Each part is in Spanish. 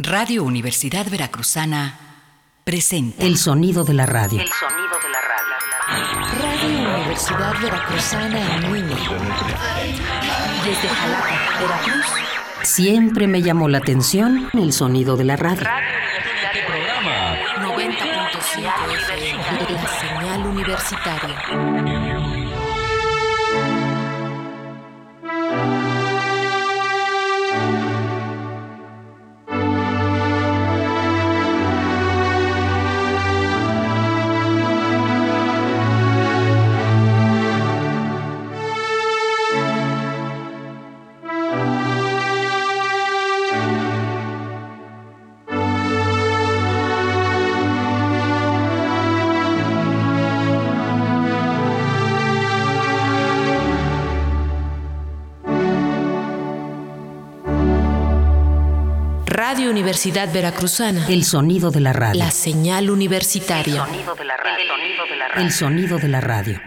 Radio Universidad Veracruzana presenta El sonido de la radio. El sonido de la radio. Radio Universidad Veracruzana en línea. Desde Jalapa, Veracruz. Siempre me llamó la atención el sonido de la radio. Programa 90.5 FM. La señal universitaria. Radio Universidad Veracruzana. El sonido de la radio. La señal universitaria. El sonido de la radio. El sonido de la radio. El sonido de la radio.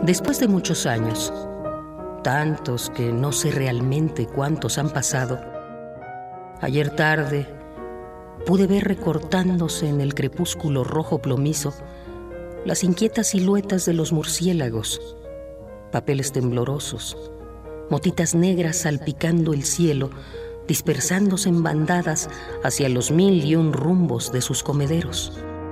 Después de muchos años, tantos que no sé realmente cuántos han pasado, ayer tarde pude ver recortándose en el crepúsculo rojo plomizo las inquietas siluetas de los murciélagos, papeles temblorosos, motitas negras salpicando el cielo, dispersándose en bandadas hacia los 1001 rumbos de sus comederos.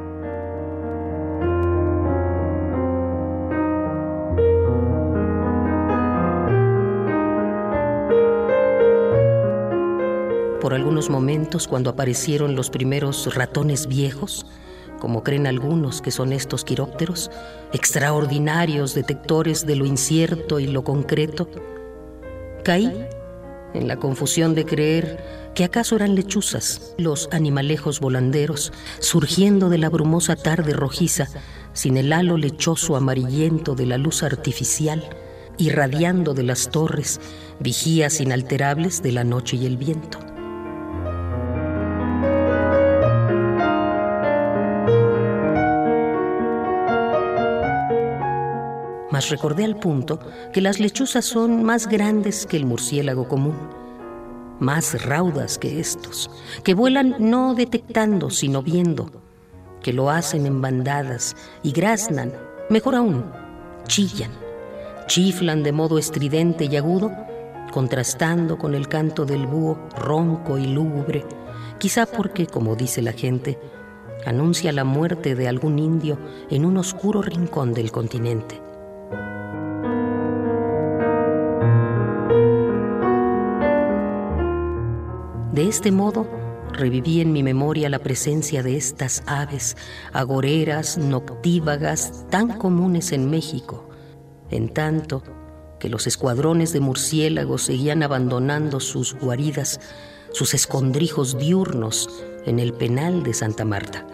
Por algunos momentos, cuando aparecieron los primeros ratones viejos, como creen algunos que son estos quirópteros, extraordinarios detectores de lo incierto y lo concreto, caí en la confusión de creer que acaso eran lechuzas, los animalejos volanderos, surgiendo de la brumosa tarde rojiza, sin el halo lechoso amarillento de la luz artificial, irradiando de las torres, vigías inalterables de la noche y el viento. Mas recordé al punto que las lechuzas son más grandes que el murciélago común, más raudas que estos, que vuelan no detectando sino viendo, que lo hacen en bandadas y graznan, mejor aún, chiflan de modo estridente y agudo, contrastando con el canto del búho ronco y lúgubre, quizá porque, como dice la gente, anuncia la muerte de algún indio en un oscuro rincón del continente. De este modo, reviví en mi memoria la presencia de estas aves agoreras, noctívagas, tan comunes en México, en tanto que los escuadrones de murciélagos seguían abandonando sus guaridas, sus escondrijos diurnos en el penal de Santa Marta.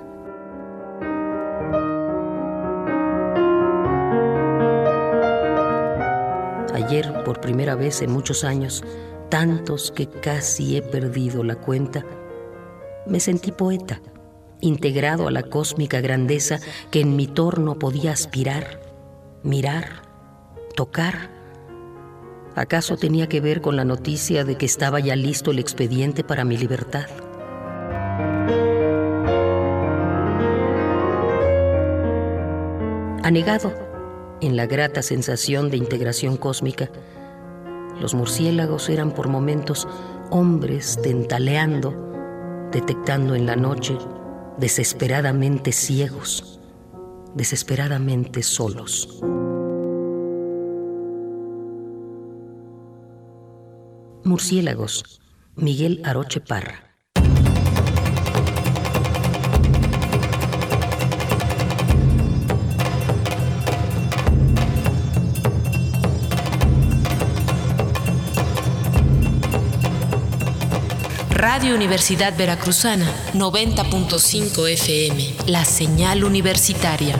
Ayer, por primera vez en muchos años, tantos que casi he perdido la cuenta, me sentí poeta, integrado a la cósmica grandeza que en mi torno podía aspirar, mirar, tocar. ¿Acaso tenía que ver con la noticia de que estaba ya listo el expediente para mi libertad? Anegado en la grata sensación de integración cósmica, los murciélagos eran por momentos hombres tentaleando, detectando en la noche, desesperadamente ciegos, desesperadamente solos. Murciélagos, Miguel Aroche Parra. Radio Universidad Veracruzana, 90.5 FM, la señal universitaria.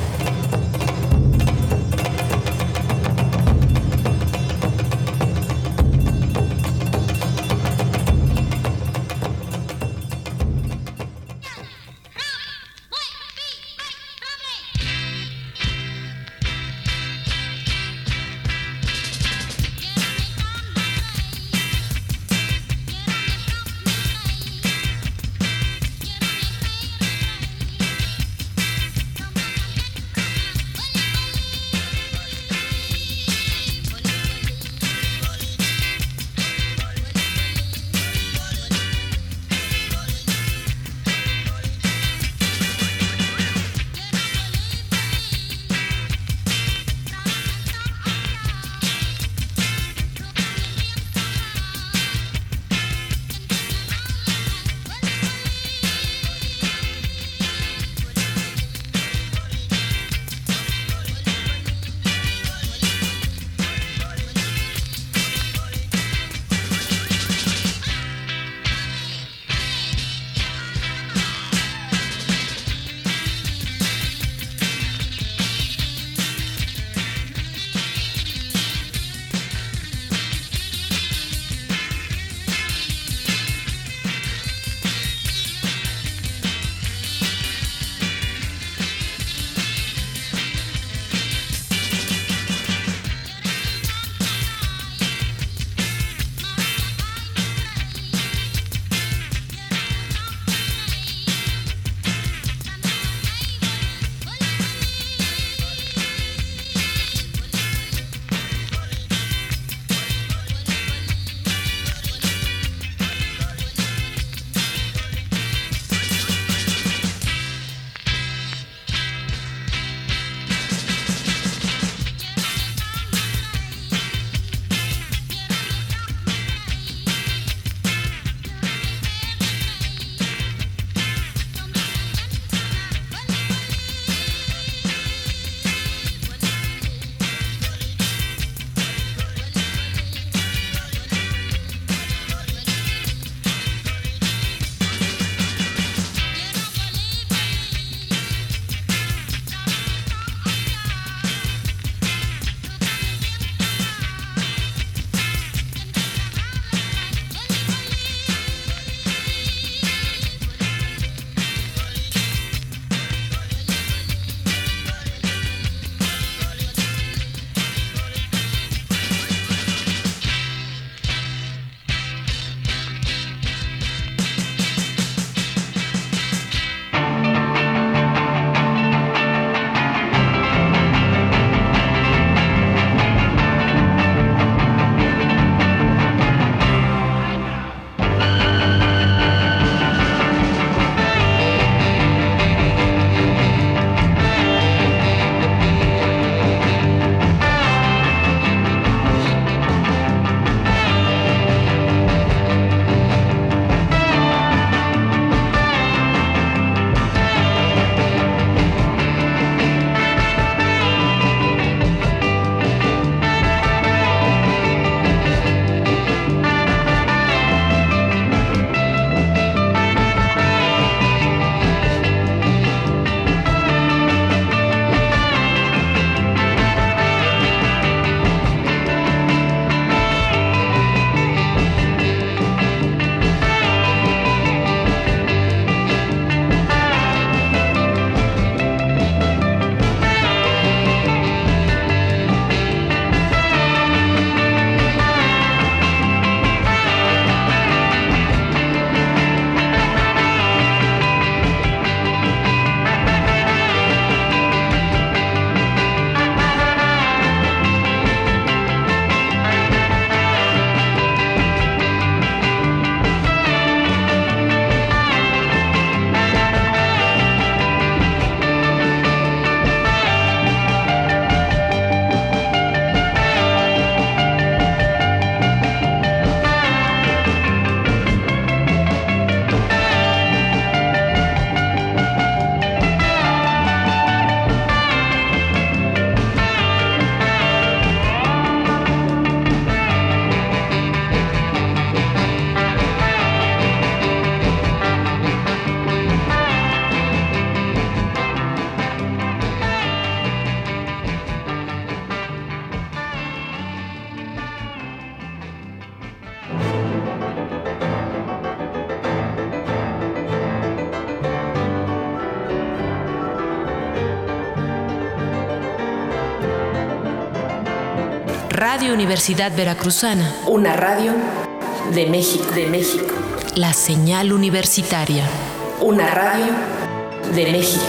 Radio Universidad Veracruzana. Una radio de México. La señal universitaria. Una radio de México.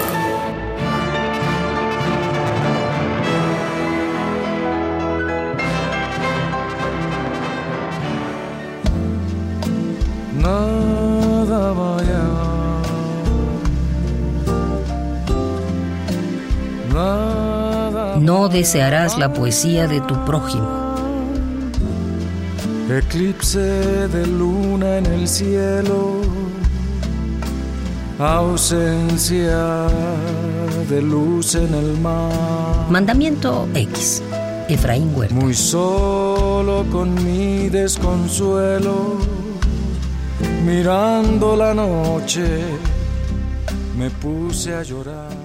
Nada vaya, nada. No desearás la poesía de tu prójimo. Eclipse de luna en el cielo, ausencia de luz en el mar. Mandamiento X. Efraín Huerta. Muy solo con mi desconsuelo, mirando la noche, me puse a llorar.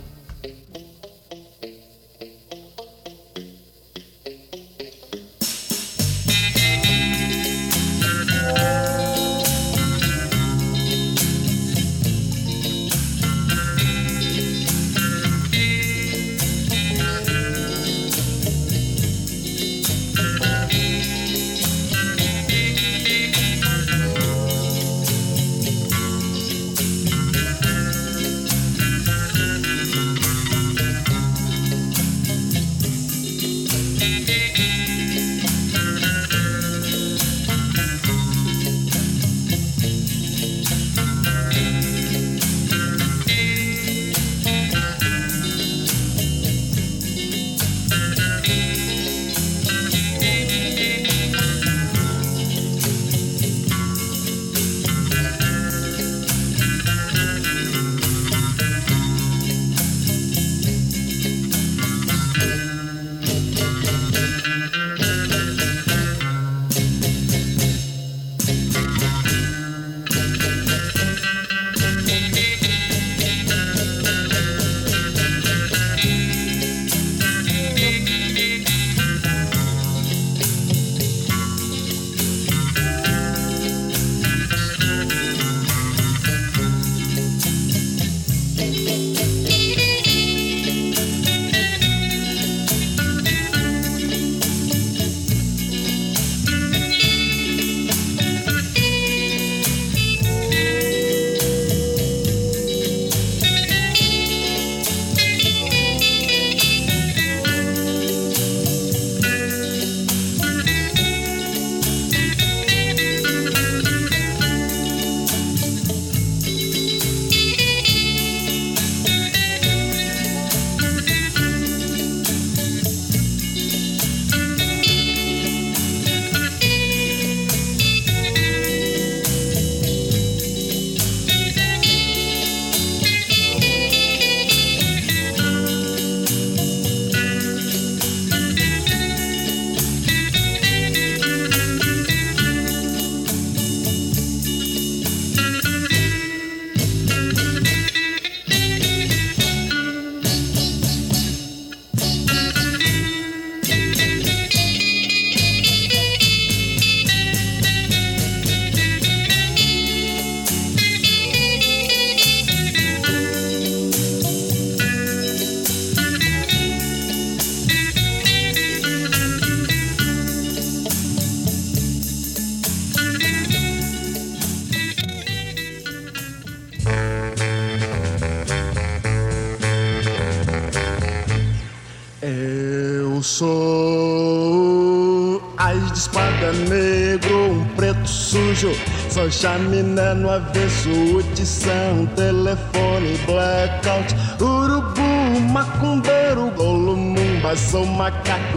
As de espada negro, preto sujo, só chaminé no avesso, utição, telefone, blackout, urubu, macumbeiro, golumumba, sou macaco,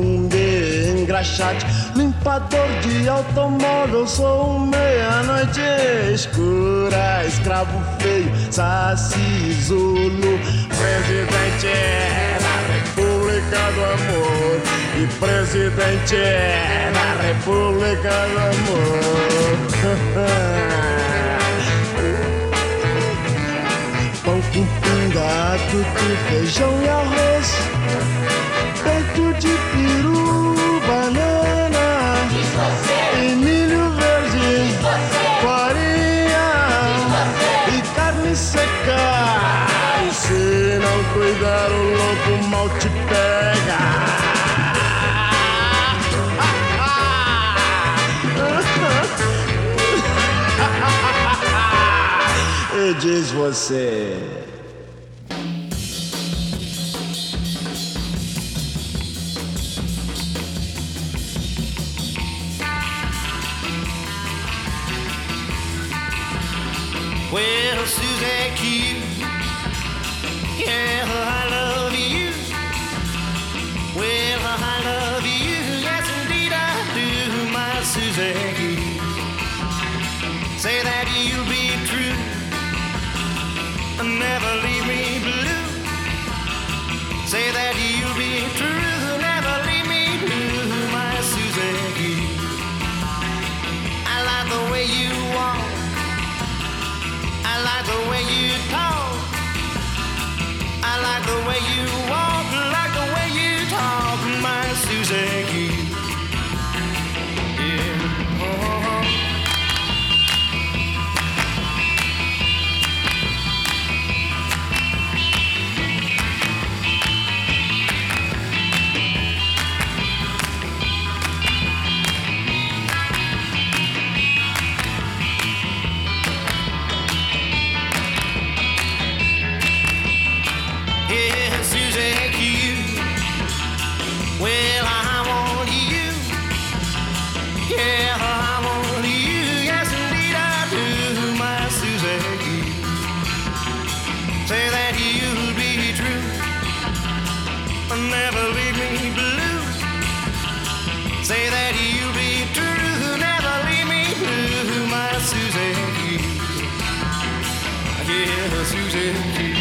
zumbi, engraxate, limpador de automóvel, sou meia-noite escura, escravo feio, saci, zulu, presidente da República do Amor e presidente da República do Amor. Pão com pinga, tudo, feijão e arroz, peito de peru, banana e milho verde, farinha e carne seca. E se não cuidar, o lobo mal te pega. me diz você. Well, Susie Q, yeah, I love you. Well, I love you, yes indeed I do, my Susie Q. Say that you'll be true and never leave me blue. Say that you'll be true, never leave me blue, my Susie Q. I like the way you walk, I like the way you talk, I like the way you walk, like the way you talk, my Susie Q. Yeah, oh. Yeah, Susie Q. Well, I want you. Yeah, I want you. Yes, indeed I do, my Susie Q. Say that you'll be true and never leave me blue. Say that you'll be true, never leave me blue, my Susie Q. Yeah, Susie Q.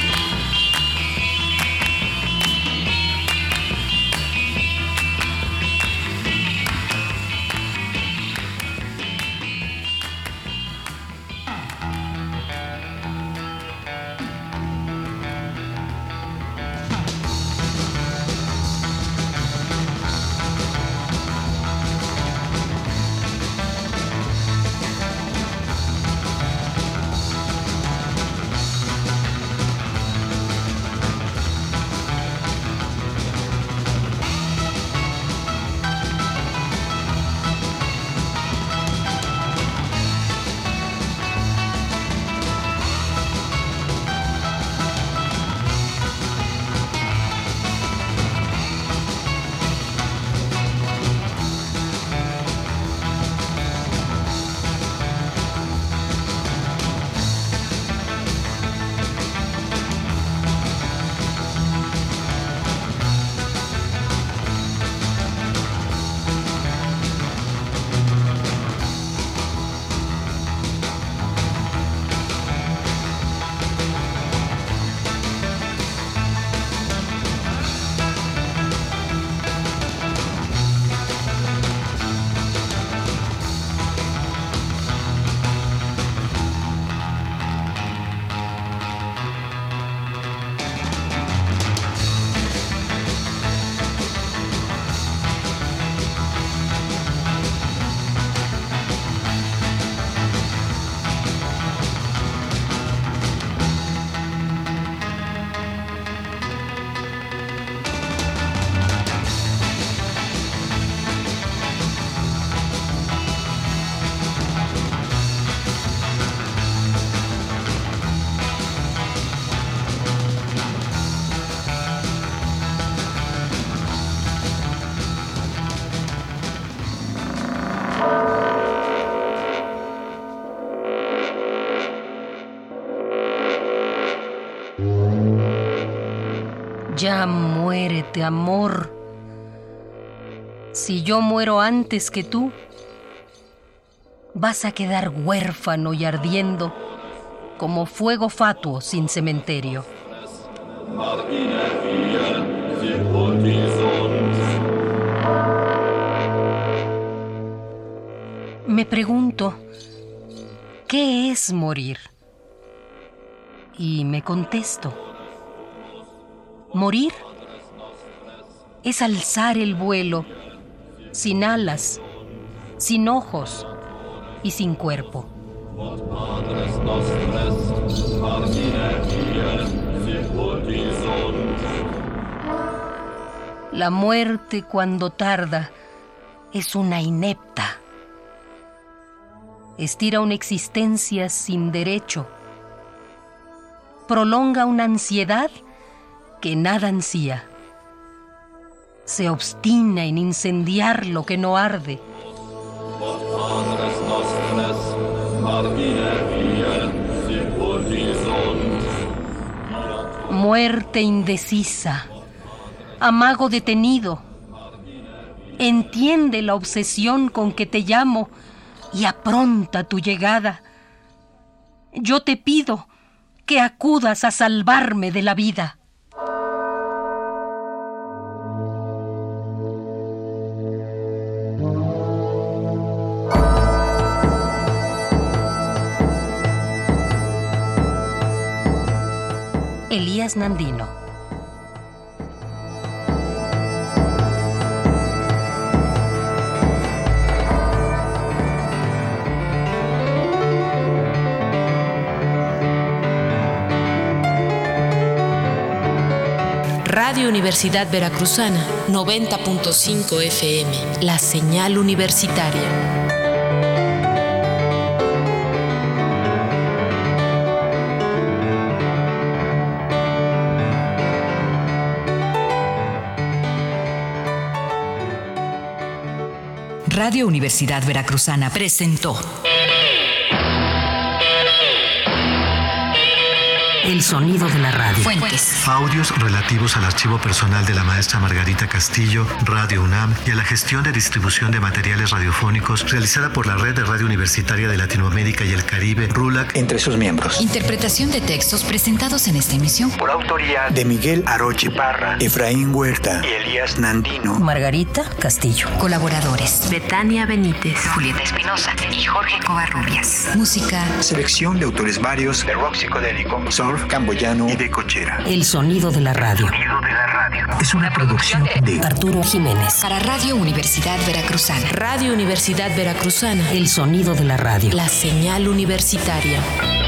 Ya muérete, amor. Si yo muero antes que tú, vas a quedar huérfano y ardiendo como fuego fatuo sin cementerio. Me pregunto, ¿qué es morir? Y me contesto, morir es alzar el vuelo sin alas, sin ojos y sin cuerpo. La muerte, cuando tarda, es una inepta. Estira una existencia sin derecho, prolonga una ansiedad que nada ansía. Se obstina en incendiar lo que no arde. Muerte indecisa, amago detenido, entiende la obsesión con que te llamo y apronta tu llegada. Yo te pido que acudas a salvarme de la vida. Elías Nandino. Radio Universidad Veracruzana, 90.5 FM, la señal universitaria. Radio Universidad Veracruzana presentó El sonido de la radio. Fuentes. Audios relativos al archivo personal de la maestra Margarita Castillo, Radio UNAM, y a la gestión de distribución de materiales radiofónicos realizada por la Red de Radio Universitaria de Latinoamérica y el Caribe, RULAC, entre sus miembros. Interpretación de textos presentados en esta emisión por autoría de Miguel Aroche Parra, Efraín Huerta y Elías Nandino. Margarita Castillo. Colaboradores: Betania Benítez, Julieta Espinosa y Jorge Covarrubias. música. Selección de autores varios de rock psicodélico, surf, camboyano y de cochera. El sonido de la radio. Sonido de la radio. Es una producción de Arturo Jiménez. Para Radio Universidad Veracruzana. Radio Universidad Veracruzana, El sonido de la radio. la señal universitaria.